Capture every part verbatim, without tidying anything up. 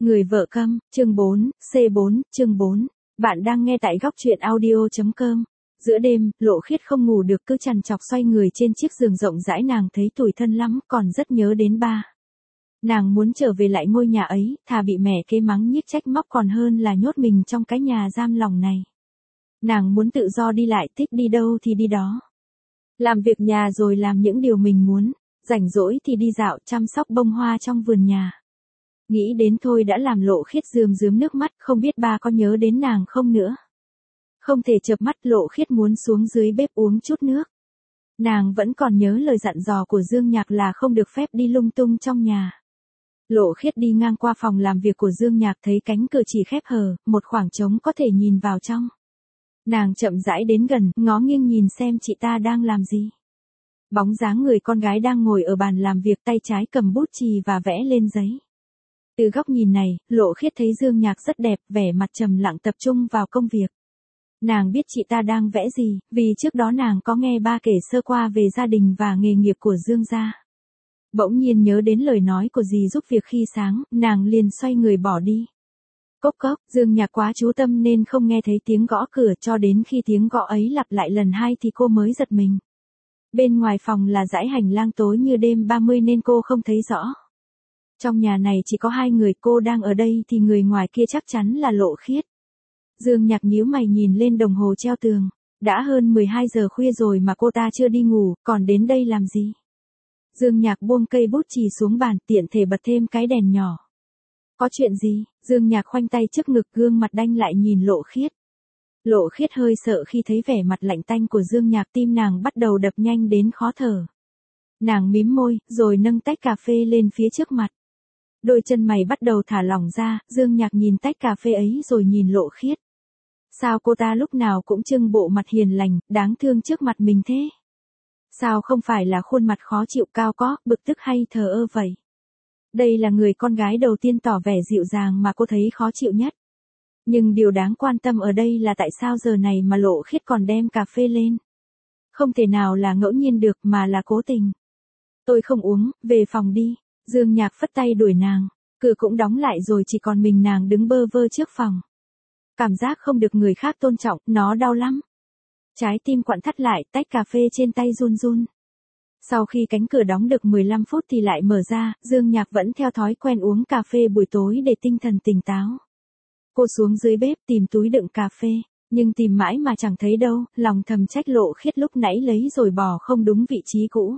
Người vợ câm, chương bốn, C bốn, chương bốn. Bạn đang nghe tại góc truyện audio.com. Giữa đêm, Lộ Khiết không ngủ được cứ trằn trọc xoay người trên chiếc giường rộng rãi, nàng thấy tủi thân lắm, còn rất nhớ đến ba. Nàng muốn trở về lại ngôi nhà ấy, thà bị mẹ kế mắng nhiếc trách móc còn hơn là nhốt mình trong cái nhà giam lòng này. Nàng muốn tự do đi lại, thích đi đâu thì đi đó. Làm việc nhà rồi làm những điều mình muốn, rảnh rỗi thì đi dạo chăm sóc bông hoa trong vườn nhà. Nghĩ đến thôi đã làm Lộ Khiết rơm rớm nước mắt, không biết ba có nhớ đến nàng không nữa. Không thể chợp mắt, Lộ Khiết muốn xuống dưới bếp uống chút nước. Nàng vẫn còn nhớ lời dặn dò của Dương Nhạc là không được phép đi lung tung trong nhà. Lộ Khiết đi ngang qua phòng làm việc của Dương Nhạc, thấy cánh cửa chỉ khép hờ, một khoảng trống có thể nhìn vào trong. Nàng chậm rãi đến gần, ngó nghiêng nhìn xem chị ta đang làm gì. Bóng dáng người con gái đang ngồi ở bàn làm việc, tay trái cầm bút chì và vẽ lên giấy. Từ góc nhìn này, Lộ Khiết thấy Dương Nhạc rất đẹp, vẻ mặt trầm lặng tập trung vào công việc. Nàng biết chị ta đang vẽ gì, vì trước đó nàng có nghe ba kể sơ qua về gia đình và nghề nghiệp của Dương gia. Bỗng nhiên nhớ đến lời nói của dì giúp việc khi sáng, nàng liền xoay người bỏ đi. Cốc cốc, Dương Nhạc quá chú tâm nên không nghe thấy tiếng gõ cửa, cho đến khi tiếng gõ ấy lặp lại lần hai thì cô mới giật mình. Bên ngoài phòng là dãy hành lang tối như đêm ba mươi nên cô không thấy rõ. Trong nhà này chỉ có hai người, cô đang ở đây thì người ngoài kia chắc chắn là Lộ Khiết. Dương Nhạc nhíu mày nhìn lên đồng hồ treo tường. Đã hơn mười hai giờ khuya rồi mà cô ta chưa đi ngủ, còn đến đây làm gì? Dương Nhạc buông cây bút chì xuống bàn, tiện thể bật thêm cái đèn nhỏ. Có chuyện gì? Dương Nhạc khoanh tay trước ngực, gương mặt đanh lại nhìn Lộ Khiết. Lộ Khiết hơi sợ khi thấy vẻ mặt lạnh tanh của Dương Nhạc, tim nàng bắt đầu đập nhanh đến khó thở. Nàng mím môi, rồi nâng tách cà phê lên phía trước mặt. Đôi chân mày bắt đầu thả lỏng ra, Dương Nhạc nhìn tách cà phê ấy rồi nhìn Lộ Khiết. Sao cô ta lúc nào cũng trưng bộ mặt hiền lành, đáng thương trước mặt mình thế? Sao không phải là khuôn mặt khó chịu, cao có, bực tức hay thờ ơ vậy? Đây là người con gái đầu tiên tỏ vẻ dịu dàng mà cô thấy khó chịu nhất. Nhưng điều đáng quan tâm ở đây là tại sao giờ này mà Lộ Khiết còn đem cà phê lên? Không thể nào là ngẫu nhiên được mà là cố tình. Tôi không uống, về phòng đi. Dương Nhạc phất tay đuổi nàng, cửa cũng đóng lại rồi chỉ còn mình nàng đứng bơ vơ trước phòng. Cảm giác không được người khác tôn trọng, nó đau lắm. Trái tim quặn thắt lại, tách cà phê trên tay run run. Sau khi cánh cửa đóng được mười lăm phút thì lại mở ra, Dương Nhạc vẫn theo thói quen uống cà phê buổi tối để tinh thần tỉnh táo. Cô xuống dưới bếp tìm túi đựng cà phê, nhưng tìm mãi mà chẳng thấy đâu, lòng thầm trách Lộ Khiết lúc nãy lấy rồi bỏ không đúng vị trí cũ.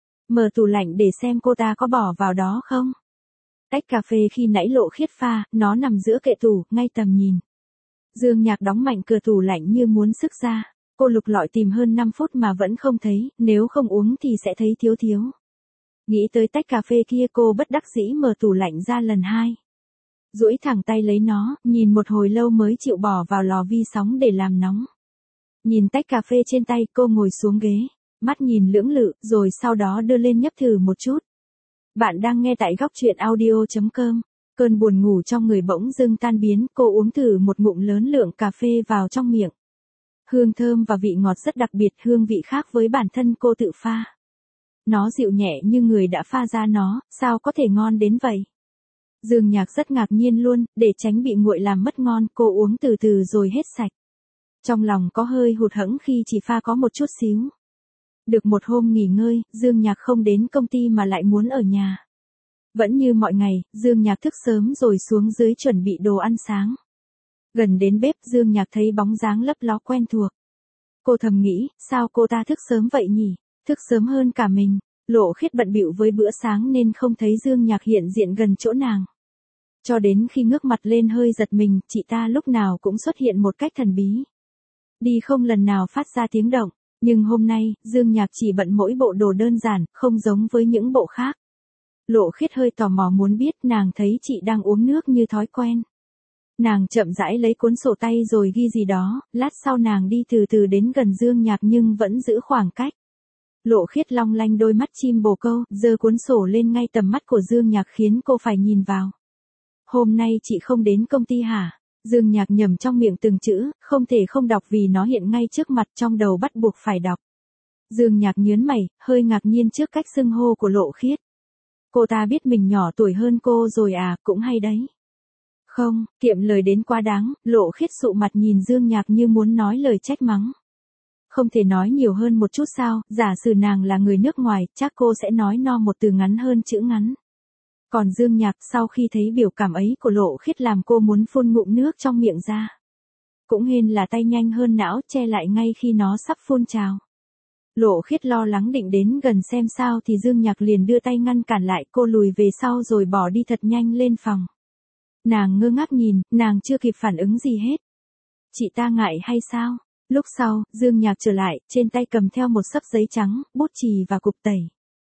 Mở tủ lạnh để xem cô ta có bỏ vào đó không. Tách cà phê khi nãy Lộ Khiết pha, nó nằm giữa kệ tủ, ngay tầm nhìn. Dương Nhạc đóng mạnh cửa tủ lạnh như muốn sức ra. Cô lục lọi tìm hơn năm phút mà vẫn không thấy, nếu không uống thì sẽ thấy thiếu thiếu. Nghĩ tới tách cà phê kia, cô bất đắc dĩ mở tủ lạnh ra lần hai. Duỗi thẳng tay lấy nó, nhìn một hồi lâu mới chịu bỏ vào lò vi sóng để làm nóng. Nhìn tách cà phê trên tay, cô ngồi xuống ghế, mắt nhìn lưỡng lự, rồi sau đó đưa lên nhấp thử một chút. Bạn đang nghe tại góc truyện audio.com. Cơn buồn ngủ trong người bỗng dưng tan biến, cô uống thử một ngụm lớn lượng cà phê vào trong miệng. Hương thơm và vị ngọt rất đặc biệt, hương vị khác với bản thân cô tự pha. Nó dịu nhẹ như người đã pha ra nó, sao có thể ngon đến vậy? Dương Nhạc rất ngạc nhiên luôn, để tránh bị nguội làm mất ngon, cô uống từ từ rồi hết sạch. Trong lòng có hơi hụt hẫng khi chỉ pha có một chút xíu. Được một hôm nghỉ ngơi, Dương Nhạc không đến công ty mà lại muốn ở nhà. Vẫn như mọi ngày, Dương Nhạc thức sớm rồi xuống dưới chuẩn bị đồ ăn sáng. Gần đến bếp, Dương Nhạc thấy bóng dáng lấp ló quen thuộc. Cô thầm nghĩ, sao cô ta thức sớm vậy nhỉ? Thức sớm hơn cả mình. Lộ Khiết bận bịu với bữa sáng nên không thấy Dương Nhạc hiện diện gần chỗ nàng. Cho đến khi ngước mặt lên hơi giật mình, chị ta lúc nào cũng xuất hiện một cách thần bí. Đi không lần nào phát ra tiếng động, nhưng hôm nay, Dương Nhạc chỉ bận mỗi bộ đồ đơn giản, không giống với những bộ khác. Lộ Khiết hơi tò mò muốn biết, nàng thấy chị đang uống nước như thói quen. Nàng chậm rãi lấy cuốn sổ tay rồi ghi gì đó, lát sau nàng đi từ từ đến gần Dương Nhạc nhưng vẫn giữ khoảng cách. Lộ Khiết long lanh đôi mắt chim bồ câu, giơ cuốn sổ lên ngay tầm mắt của Dương Nhạc khiến cô phải nhìn vào. Hôm nay chị không đến công ty hả? Dương Nhạc nhẩm trong miệng từng chữ, không thể không đọc vì nó hiện ngay trước mặt, trong đầu bắt buộc phải đọc. Dương Nhạc nhớn mày, hơi ngạc nhiên trước cách xưng hô của Lộ Khiết. Cô ta biết mình nhỏ tuổi hơn cô rồi à, cũng hay đấy. Không, kiệm lời đến quá đáng, Lộ Khiết sụ mặt nhìn Dương Nhạc như muốn nói lời trách mắng. Không thể nói nhiều hơn một chút sao, giả sử nàng là người nước ngoài, chắc cô sẽ nói no một từ ngắn hơn chữ ngắn. Còn Dương Nhạc sau khi thấy biểu cảm ấy của Lộ Khiết làm cô muốn phun ngụm nước trong miệng ra. Cũng hên là tay nhanh hơn não che lại ngay khi nó sắp phun trào. Lộ Khiết lo lắng định đến gần xem sao thì Dương Nhạc liền đưa tay ngăn cản lại cô lùi về sau rồi bỏ đi thật nhanh lên phòng. Nàng ngơ ngác nhìn, nàng chưa kịp phản ứng gì hết. Chị ta ngại hay sao? Lúc sau, Dương Nhạc trở lại, trên tay cầm theo một xấp giấy trắng, bút chì và cục tẩy.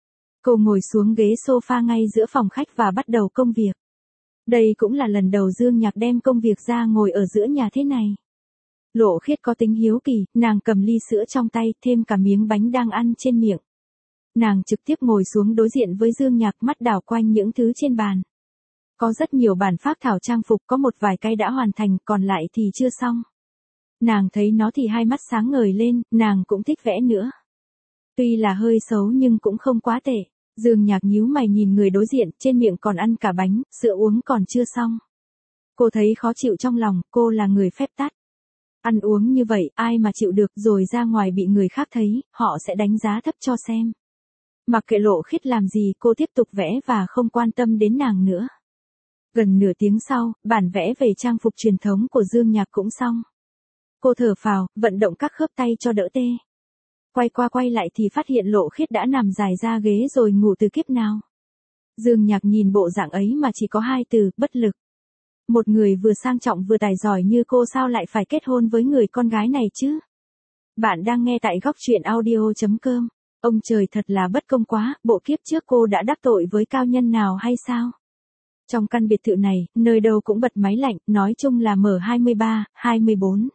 Cô ngồi xuống ghế sofa ngay giữa phòng khách và bắt đầu công việc. Đây cũng là lần đầu Dương Nhạc đem công việc ra ngồi ở giữa nhà thế này. Lộ Khiết có tính hiếu kỳ, nàng cầm ly sữa trong tay, thêm cả miếng bánh đang ăn trên miệng. Nàng trực tiếp ngồi xuống đối diện với Dương Nhạc, mắt đảo quanh những thứ trên bàn. Có rất nhiều bản phác thảo trang phục, có một vài cái đã hoàn thành, còn lại thì chưa xong. Nàng thấy nó thì hai mắt sáng ngời lên, nàng cũng thích vẽ nữa. Tuy là hơi xấu nhưng cũng không quá tệ. Dương Nhạc nhíu mày nhìn người đối diện, trên miệng còn ăn cả bánh, sữa uống còn chưa xong. Cô thấy khó chịu trong lòng, cô là người phép tắc. Ăn uống như vậy, ai mà chịu được, rồi ra ngoài bị người khác thấy, họ sẽ đánh giá thấp cho xem. Mặc kệ Lộ Khiết làm gì, cô tiếp tục vẽ và không quan tâm đến nàng nữa. Gần nửa tiếng sau, bản vẽ về trang phục truyền thống của Dương Nhạc cũng xong. Cô thở phào, vận động các khớp tay cho đỡ tê. Quay qua quay lại thì phát hiện Lộ Khiết đã nằm dài ra ghế rồi ngủ từ kiếp nào. Dương Nhạc nhìn bộ dạng ấy mà chỉ có hai từ, bất lực. Một người vừa sang trọng vừa tài giỏi như cô sao lại phải kết hôn với người con gái này chứ? Bạn đang nghe tại góc truyện audio chấm com. Ông trời thật là bất công quá, bộ kiếp trước cô đã đắc tội với cao nhân nào hay sao? Trong căn biệt thự này, nơi đâu cũng bật máy lạnh, nói chung là M hai mươi ba, hai mươi bốn.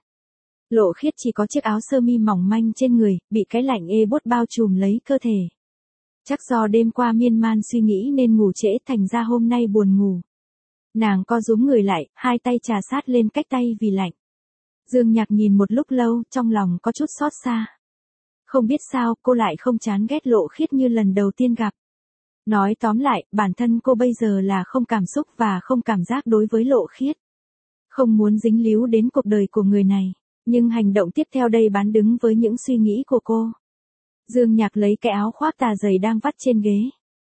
Lộ Khiết chỉ có chiếc áo sơ mi mỏng manh trên người, bị cái lạnh ê buốt bao trùm lấy cơ thể. Chắc do đêm qua miên man suy nghĩ nên ngủ trễ, thành ra hôm nay buồn ngủ. Nàng co rúm người lại, hai tay trà sát lên cách tay vì lạnh. Dương Nhạc nhìn một lúc lâu, trong lòng có chút xót xa. Không biết sao, cô lại không chán ghét Lộ Khiết như lần đầu tiên gặp. Nói tóm lại, bản thân cô bây giờ là không cảm xúc và không cảm giác đối với Lộ Khiết. Không muốn dính líu đến cuộc đời của người này. Nhưng hành động tiếp theo đây bán đứng với những suy nghĩ của cô. Dương Nhạc lấy cái áo khoác tà dày đang vắt trên ghế.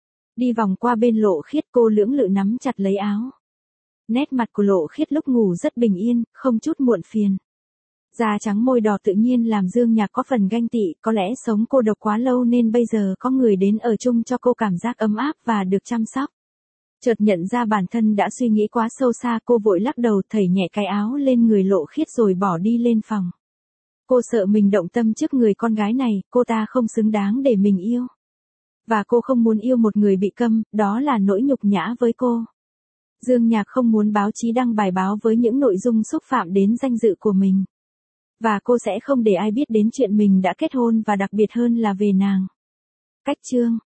Đi vòng qua bên Lộ Khiết, cô lưỡng lự nắm chặt lấy áo. Nét mặt của Lộ Khiết lúc ngủ rất bình yên, không chút muộn phiền. Da trắng môi đỏ tự nhiên làm Dương Nhạc có phần ganh tị, có lẽ sống cô độc quá lâu nên bây giờ có người đến ở chung cho cô cảm giác ấm áp và được chăm sóc. Chợt nhận ra bản thân đã suy nghĩ quá sâu xa, cô vội lắc đầu thảy nhẹ cái áo lên người Lộ Khiết rồi bỏ đi lên phòng. Cô sợ mình động tâm trước người con gái này, cô ta không xứng đáng để mình yêu. Và cô không muốn yêu một người bị câm, đó là nỗi nhục nhã với cô. Dương Nhạc không muốn báo chí đăng bài báo với những nội dung xúc phạm đến danh dự của mình. Và cô sẽ không để ai biết đến chuyện mình đã kết hôn và đặc biệt hơn là về nàng. Cách chương